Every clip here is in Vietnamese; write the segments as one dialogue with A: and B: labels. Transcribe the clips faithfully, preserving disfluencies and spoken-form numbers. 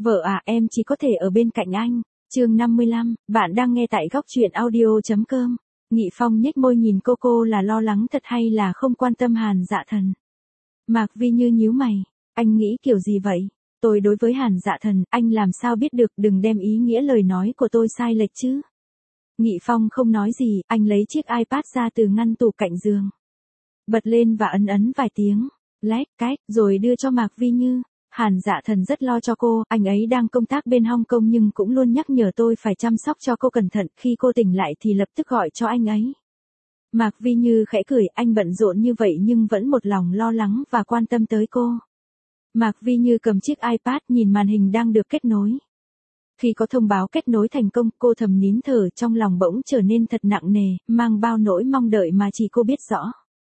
A: Vợ à, em chỉ có thể ở bên cạnh anh. Chương năm mươi lăm, bạn đang nghe tại góc truyện audio.com. Nghị Phong nhếch môi nhìn cô cô là lo lắng thật hay là không quan tâm Hàn Dạ Thần. Mạc Vi Như nhíu mày, anh nghĩ kiểu gì vậy? Tôi đối với Hàn Dạ Thần, anh làm sao biết được, đừng đem ý nghĩa lời nói của tôi sai lệch chứ. Nghị Phong không nói gì, anh lấy chiếc iPad ra từ ngăn tủ cạnh giường. Bật lên và ấn ấn vài tiếng, lách cách, rồi đưa cho Mạc Vi Như. Hàn Dạ Thần rất lo cho cô, anh ấy đang công tác bên Hong Kong nhưng cũng luôn nhắc nhở tôi phải chăm sóc cho cô cẩn thận, khi cô tỉnh lại thì lập tức gọi cho anh ấy. Mạc Vi Như khẽ cười, anh bận rộn như vậy nhưng vẫn một lòng lo lắng và quan tâm tới cô. Mạc Vi Như cầm chiếc iPad nhìn màn hình đang được kết nối. Khi có thông báo kết nối thành công, cô thầm nín thở, trong lòng bỗng trở nên thật nặng nề, mang bao nỗi mong đợi mà chỉ cô biết rõ.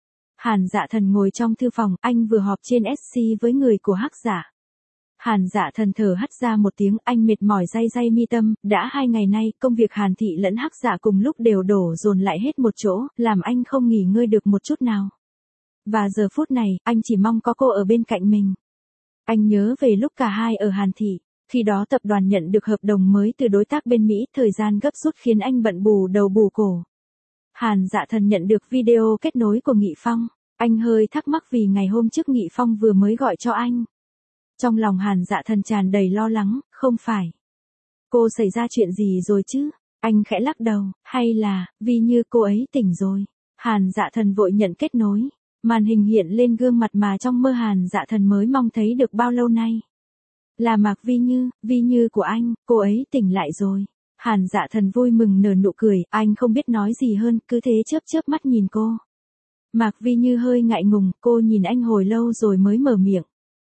A: Hàn Dạ Thần ngồi trong thư phòng, anh vừa họp trên ét xê với người của Hắc Giả. Hàn Dạ Thần thở hắt ra một tiếng, anh mệt mỏi day day mi tâm, đã hai ngày nay, công việc Hàn Thị lẫn Hắc Giả cùng lúc đều đổ dồn lại hết một chỗ, làm anh không nghỉ ngơi được một chút nào. Và giờ phút này, anh chỉ mong có cô ở bên cạnh mình. Anh nhớ về lúc cả hai ở Hàn Thị, khi đó tập đoàn nhận được hợp đồng mới từ đối tác bên Mỹ, thời gian gấp rút khiến anh bận bù đầu bù cổ. Hàn Dạ Thần nhận được video kết nối của Nghị Phong, anh hơi thắc mắc vì ngày hôm trước Nghị Phong vừa mới gọi cho anh. Trong lòng Hàn Dạ Thần tràn đầy lo lắng, không phải. Cô xảy ra chuyện gì rồi chứ? Anh khẽ lắc đầu, hay là, vì như cô ấy tỉnh rồi. Hàn Dạ Thần vội nhận kết nối. Màn hình hiện lên gương mặt mà trong mơ Hàn Dạ Thần mới mong thấy được bao lâu nay. Là Mạc Vi Như, Vi Như của anh, cô ấy tỉnh lại rồi. Hàn Dạ Thần vui mừng nở nụ cười, anh không biết nói gì hơn, cứ thế chớp chớp mắt nhìn cô. Mạc Vi Như hơi ngại ngùng, cô nhìn anh hồi lâu rồi mới mở miệng.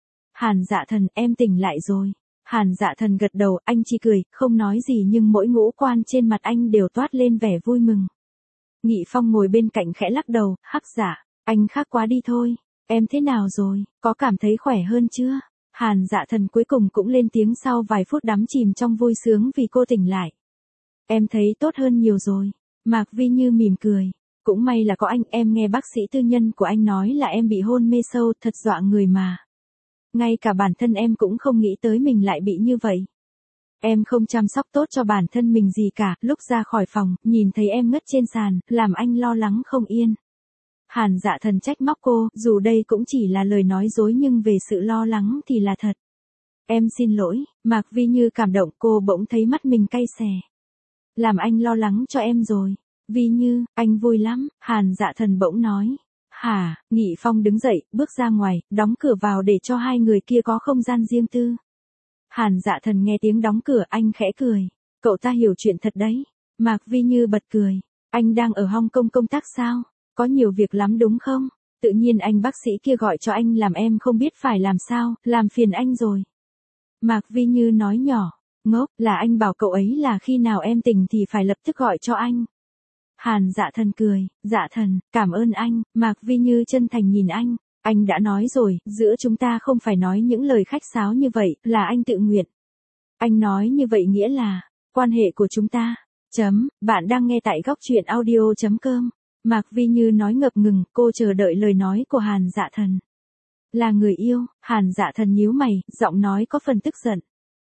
A: Hàn Dạ Thần, em tỉnh lại rồi. Hàn Dạ Thần gật đầu, anh chỉ cười, không nói gì nhưng mỗi ngũ quan trên mặt anh đều toát lên vẻ vui mừng. Nghị Phong ngồi bên cạnh khẽ lắc đầu, Hắc Giả, anh khác quá đi thôi. Em thế nào rồi, có cảm thấy khỏe hơn chưa? Hàn Dạ Thần cuối cùng cũng lên tiếng sau vài phút đắm chìm trong vui sướng vì cô tỉnh lại. Em thấy tốt hơn nhiều rồi. Mạc Vi Như mỉm cười. Cũng may là có anh, em nghe bác sĩ tư nhân của anh nói là em bị hôn mê sâu, thật dọa người mà. Ngay cả bản thân em cũng không nghĩ tới mình lại bị như vậy. Em không chăm sóc tốt cho bản thân mình gì cả, lúc ra khỏi phòng, nhìn thấy em ngất trên sàn, làm anh lo lắng không yên. Hàn Dạ Thần trách móc cô, dù đây cũng chỉ là lời nói dối nhưng về sự lo lắng thì là thật. Em xin lỗi, Mạc Vi Như cảm động, cô bỗng thấy mắt mình cay xè. Làm anh lo lắng cho em rồi. Vi Như, anh vui lắm, Hàn Dạ Thần bỗng nói. Hả, Nghị Phong đứng dậy, bước ra ngoài, đóng cửa vào để cho hai người kia có không gian riêng tư. Hàn Dạ Thần nghe tiếng đóng cửa, anh khẽ cười. Cậu ta hiểu chuyện thật đấy. Mạc Vi Như bật cười. Anh đang ở Hong Kong công tác sao? Có nhiều việc lắm đúng không? Tự nhiên anh bác sĩ kia gọi cho anh làm em không biết phải làm sao, làm phiền anh rồi. Mạc Vi Như nói nhỏ. Ngốc, là anh bảo cậu ấy là khi nào em tỉnh thì phải lập tức gọi cho anh. Hàn Dạ Thần cười, Dạ Thần, cảm ơn anh. Mạc Vi Như chân thành nhìn anh, anh đã nói rồi, giữa chúng ta không phải nói những lời khách sáo như vậy, là anh tự nguyện. Anh nói như vậy nghĩa là, quan hệ của chúng ta, chấm, bạn đang nghe tại góc truyện audio.com. Mạc Vi Như nói ngập ngừng, cô chờ đợi lời nói của Hàn Dạ Thần. Là người yêu, Hàn Dạ Thần nhíu mày, giọng nói có phần tức giận.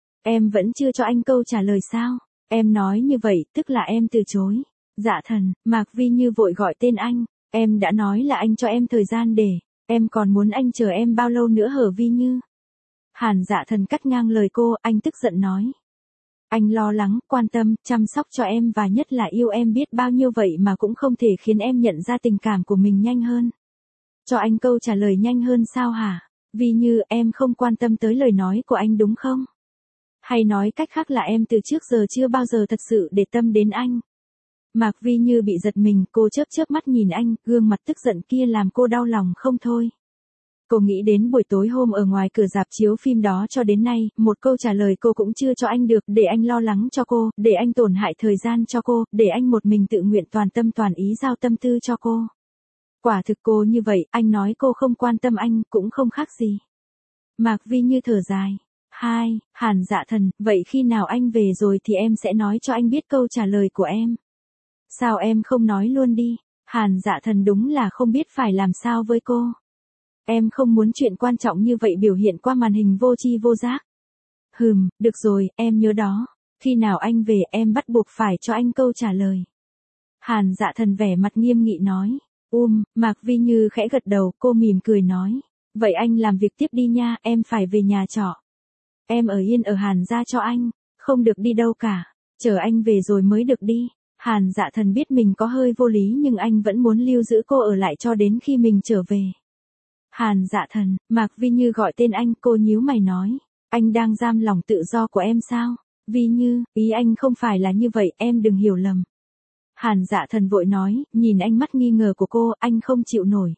A: Em vẫn chưa cho anh câu trả lời sao? Em nói như vậy, tức là em từ chối. Dạ Thần, Mạc Vi Như vội gọi tên anh. Em đã nói là anh cho em thời gian để, em còn muốn anh chờ em bao lâu nữa hở Vi Như? Hàn Dạ Thần cắt ngang lời cô, anh tức giận nói. Anh lo lắng, quan tâm, chăm sóc cho em và nhất là yêu em biết bao nhiêu vậy mà cũng không thể khiến em nhận ra tình cảm của mình nhanh hơn. Cho anh câu trả lời nhanh hơn sao hả? Vi Như, em không quan tâm tới lời nói của anh đúng không? Hay nói cách khác là em từ trước giờ chưa bao giờ thật sự để tâm đến anh. Mạc Vi Như bị giật mình, cô chớp chớp mắt nhìn anh, gương mặt tức giận kia làm cô đau lòng không thôi. Cô nghĩ đến buổi tối hôm ở ngoài cửa rạp chiếu phim đó cho đến nay, một câu trả lời cô cũng chưa cho anh được, để anh lo lắng cho cô, để anh tổn hại thời gian cho cô, để anh một mình tự nguyện toàn tâm toàn ý giao tâm tư cho cô. Quả thực cô như vậy, anh nói cô không quan tâm anh, cũng không khác gì. Mạc Vi Như thở dài. Hai, Hàn Dạ Thần, vậy khi nào anh về rồi thì em sẽ nói cho anh biết câu trả lời của em. Sao em không nói luôn đi? Hàn Dạ Thần đúng là không biết phải làm sao với cô. Em không muốn chuyện quan trọng như vậy biểu hiện qua màn hình vô tri vô giác. Hừm, được rồi, em nhớ đó. Khi nào anh về em bắt buộc phải cho anh câu trả lời. Hàn Dạ Thần vẻ mặt nghiêm nghị nói. Um, Mạc Vi Như khẽ gật đầu, cô mỉm cười nói. Vậy anh làm việc tiếp đi nha, em phải về nhà trọ. Em ở yên ở Hàn gia cho anh, không được đi đâu cả, chờ anh về rồi mới được đi. Hàn Dạ Thần biết mình có hơi vô lý nhưng anh vẫn muốn lưu giữ cô ở lại cho đến khi mình trở về. Hàn Dạ Thần, Mạc Vi Như gọi tên anh, cô nhíu mày nói. Anh đang giam lòng tự do của em sao? Vi Như, ý anh không phải là như vậy, em đừng hiểu lầm. Hàn Dạ Thần vội nói, nhìn ánh mắt nghi ngờ của cô, anh không chịu nổi.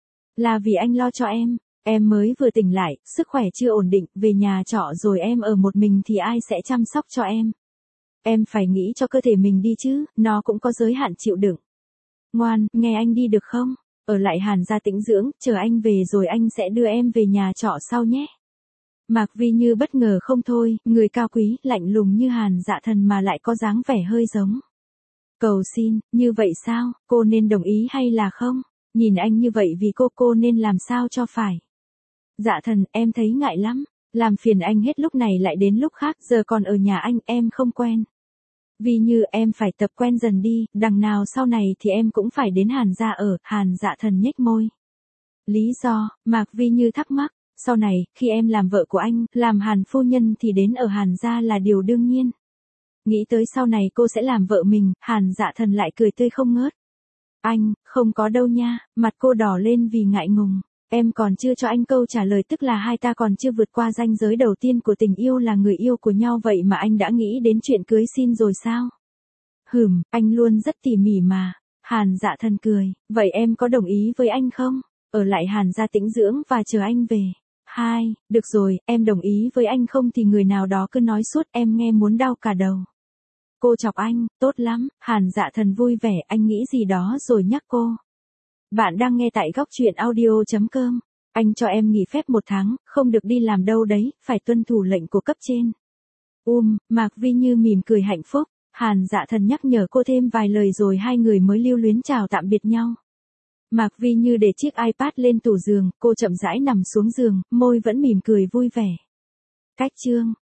A: Là vì anh lo cho em, em mới vừa tỉnh lại, sức khỏe chưa ổn định, về nhà trọ rồi em ở một mình thì ai sẽ chăm sóc cho em? Em phải nghĩ cho cơ thể mình đi chứ, nó cũng có giới hạn chịu đựng. Ngoan, nghe anh đi được không? Ở lại Hàn gia tĩnh dưỡng, chờ anh về rồi anh sẽ đưa em về nhà trọ sau nhé. Mạc Vi Như bất ngờ không thôi, người cao quý, lạnh lùng như Hàn Dạ Thần mà lại có dáng vẻ hơi giống. Cầu xin, như vậy sao, cô nên đồng ý hay là không? Nhìn anh như vậy vì cô cô nên làm sao cho phải. Dạ Thần, em thấy ngại lắm, làm phiền anh hết lúc này lại đến lúc khác, giờ còn ở nhà anh, em không quen. Vi Như em phải tập quen dần đi, đằng nào sau này thì em cũng phải đến Hàn gia ở, Hàn Dạ Thần nhếch môi. Lý do, Mạc Vi Như thắc mắc, sau này, khi em làm vợ của anh, làm Hàn phu nhân thì đến ở Hàn gia là điều đương nhiên. Nghĩ tới sau này cô sẽ làm vợ mình, Hàn Dạ Thần lại cười tươi không ngớt. Anh, không có đâu nha, mặt cô đỏ lên vì ngại ngùng. Em còn chưa cho anh câu trả lời, tức là hai ta còn chưa vượt qua ranh giới đầu tiên của tình yêu là người yêu của nhau, vậy mà anh đã nghĩ đến chuyện cưới xin rồi sao? Hừm, anh luôn rất tỉ mỉ mà. Hàn Dạ Thần cười, vậy em có đồng ý với anh không? Ở lại Hàn gia tĩnh dưỡng và chờ anh về. Hai, được rồi, em đồng ý với anh, không thì người nào đó cứ nói suốt, em nghe muốn đau cả đầu. Cô chọc anh, tốt lắm, Hàn Dạ Thần vui vẻ, anh nghĩ gì đó rồi nhắc cô. Bạn đang nghe tại góc truyện audio.com. Anh cho em nghỉ phép một tháng, không được đi làm đâu đấy, phải tuân thủ lệnh của cấp trên. Um, Mạc Vi Như mỉm cười hạnh phúc, Hàn Dạ Thần nhắc nhở cô thêm vài lời rồi hai người mới lưu luyến chào tạm biệt nhau. Mạc Vi Như để chiếc iPad lên tủ giường, cô chậm rãi nằm xuống giường, môi vẫn mỉm cười vui vẻ. Cách chương